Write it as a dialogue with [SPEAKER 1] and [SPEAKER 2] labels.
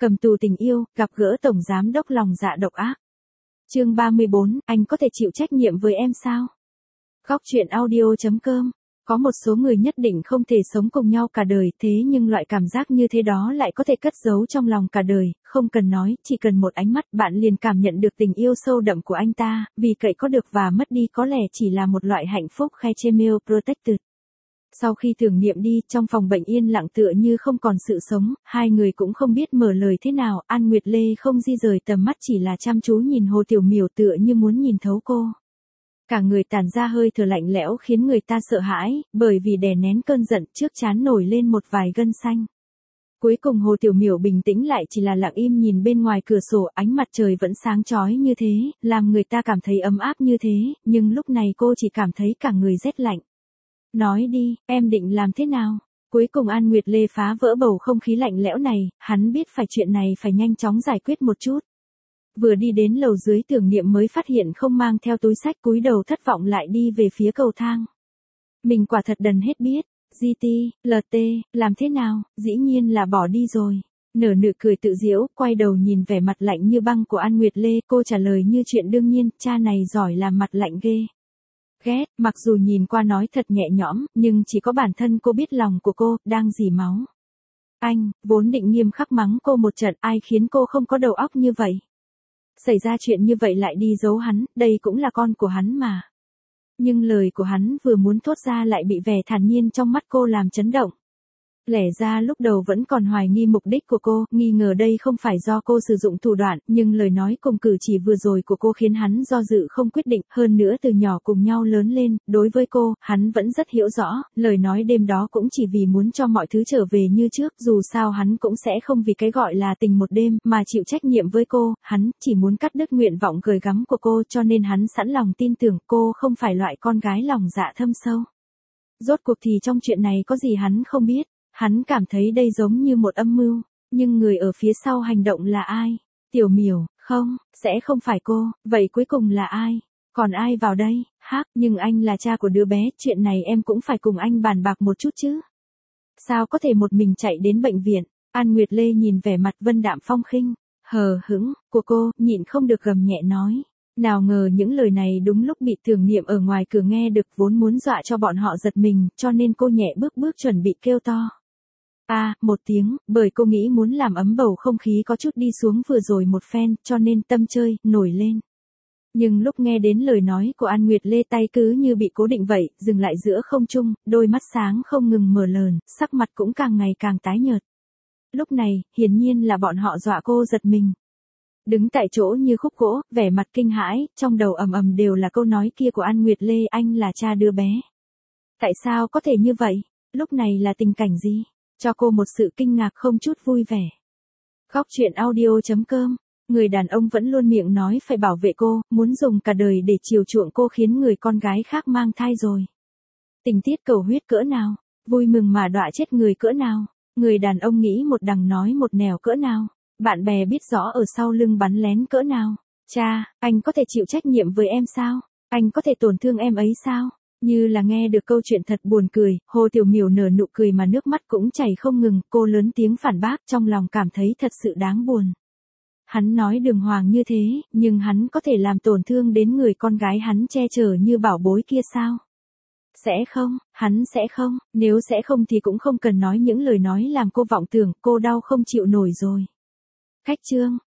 [SPEAKER 1] Cầm tù tình yêu, gặp gỡ tổng giám đốc lòng dạ độc ác. Chương 34, anh có thể chịu trách nhiệm với em sao? Góc truyện audio.com. Có một số người nhất định không thể sống cùng nhau cả đời, thế nhưng loại cảm giác như thế đó lại có thể cất giấu trong lòng cả đời, không cần nói, chỉ cần một ánh mắt bạn liền cảm nhận được tình yêu sâu đậm của anh ta, vì cậy có được và mất đi có lẽ chỉ là một loại hạnh phúc Chemil Protected. Sau khi tưởng niệm đi, trong phòng bệnh yên lặng tựa như không còn sự sống, hai người cũng không biết mở lời thế nào, An Nguyệt Lê không di rời tầm mắt chỉ là chăm chú nhìn Hồ Tiểu Miểu tựa như muốn nhìn thấu cô. Cả người tản ra hơi thở lạnh lẽo khiến người ta sợ hãi, bởi vì đè nén cơn giận trước trán nổi lên một vài gân xanh. Cuối cùng Hồ Tiểu Miểu bình tĩnh lại chỉ là lặng im nhìn bên ngoài cửa sổ, ánh mặt trời vẫn sáng chói như thế, làm người ta cảm thấy ấm áp như thế, nhưng lúc này cô chỉ cảm thấy cả người rét lạnh. Nói đi, em định làm thế nào? Cuối cùng An Nguyệt Lê phá vỡ bầu không khí lạnh lẽo này, hắn biết phải chuyện này phải nhanh chóng giải quyết một chút. Vừa đi đến lầu dưới tưởng niệm mới phát hiện không mang theo túi xách, cúi đầu thất vọng lại đi về phía cầu thang. Mình quả thật đần hết biết, GT, LT, làm thế nào, dĩ nhiên là bỏ đi rồi. Nở nụ cười tự giễu, quay đầu nhìn vẻ mặt lạnh như băng của An Nguyệt Lê, cô trả lời như chuyện đương nhiên, cha này giỏi làm mặt lạnh ghê. Ghét, mặc dù nhìn qua nói thật nhẹ nhõm, nhưng chỉ có bản thân cô biết lòng của cô, đang dì máu. Anh, vốn định nghiêm khắc mắng cô một trận, ai khiến cô không có đầu óc như vậy? Xảy ra chuyện như vậy lại đi giấu hắn, đây cũng là con của hắn mà. Nhưng lời của hắn vừa muốn thốt ra lại bị vẻ thản nhiên trong mắt cô làm chấn động. Lẽ ra lúc đầu vẫn còn hoài nghi mục đích của cô, nghi ngờ đây không phải do cô sử dụng thủ đoạn, nhưng lời nói cùng cử chỉ vừa rồi của cô khiến hắn do dự không quyết định, hơn nữa từ nhỏ cùng nhau lớn lên, đối với cô, hắn vẫn rất hiểu rõ, lời nói đêm đó cũng chỉ vì muốn cho mọi thứ trở về như trước, dù sao hắn cũng sẽ không vì cái gọi là tình một đêm, mà chịu trách nhiệm với cô, hắn chỉ muốn cắt đứt nguyện vọng gửi gắm của cô, cho nên hắn sẵn lòng tin tưởng cô không phải loại con gái lòng dạ thâm sâu. Rốt cuộc thì trong chuyện này có gì hắn không biết. Hắn cảm thấy đây giống như một âm mưu, nhưng người ở phía sau hành động là ai? Tiểu Miểu, không, sẽ không phải cô, vậy cuối cùng là ai? Còn ai vào đây? Hắc, nhưng anh là cha của đứa bé, chuyện này em cũng phải cùng anh bàn bạc một chút chứ. Sao có thể một mình chạy đến bệnh viện? An Nguyệt Lê nhìn vẻ mặt vân đạm phong khinh, hờ hững, của cô, nhịn không được gầm nhẹ nói. Nào ngờ những lời này đúng lúc bị tưởng niệm ở ngoài cửa nghe được, vốn muốn dọa cho bọn họ giật mình, cho nên cô nhẹ bước chuẩn bị kêu to. Một tiếng, bởi cô nghĩ muốn làm ấm bầu không khí có chút đi xuống vừa rồi một phen, cho nên tâm chơi, nổi lên. Nhưng lúc nghe đến lời nói của An Nguyệt Lê tay cứ như bị cố định vậy, dừng lại giữa không trung, đôi mắt sáng không ngừng mở lờn, sắc mặt cũng càng ngày càng tái nhợt. Lúc này, hiển nhiên là bọn họ dọa cô giật mình. Đứng tại chỗ như khúc gỗ, vẻ mặt kinh hãi, trong đầu ầm ầm đều là câu nói kia của An Nguyệt Lê, anh là cha đứa bé. Tại sao có thể như vậy? Lúc này là tình cảnh gì? Cho cô một sự kinh ngạc không chút vui vẻ. Góc truyện audio.com. Người đàn ông vẫn luôn miệng nói phải bảo vệ cô, muốn dùng cả đời để chiều chuộng cô khiến người con gái khác mang thai rồi. Tình tiết cầu huyết cỡ nào, vui mừng mà đọa chết người cỡ nào, người đàn ông nghĩ một đằng nói một nẻo cỡ nào, bạn bè biết rõ ở sau lưng bắn lén cỡ nào. Cha, anh có thể chịu trách nhiệm với em sao? Anh có thể tổn thương em ấy sao? Như là nghe được câu chuyện thật buồn cười, Hồ Tiểu Miểu nở nụ cười mà nước mắt cũng chảy không ngừng, cô lớn tiếng phản bác, trong lòng cảm thấy thật sự đáng buồn. Hắn nói đường hoàng như thế, nhưng hắn có thể làm tổn thương đến người con gái hắn che chở như bảo bối kia sao? Sẽ không, hắn sẽ không, nếu sẽ không thì cũng không cần nói những lời nói làm cô vọng tưởng, cô đau không chịu nổi rồi. Khách trương,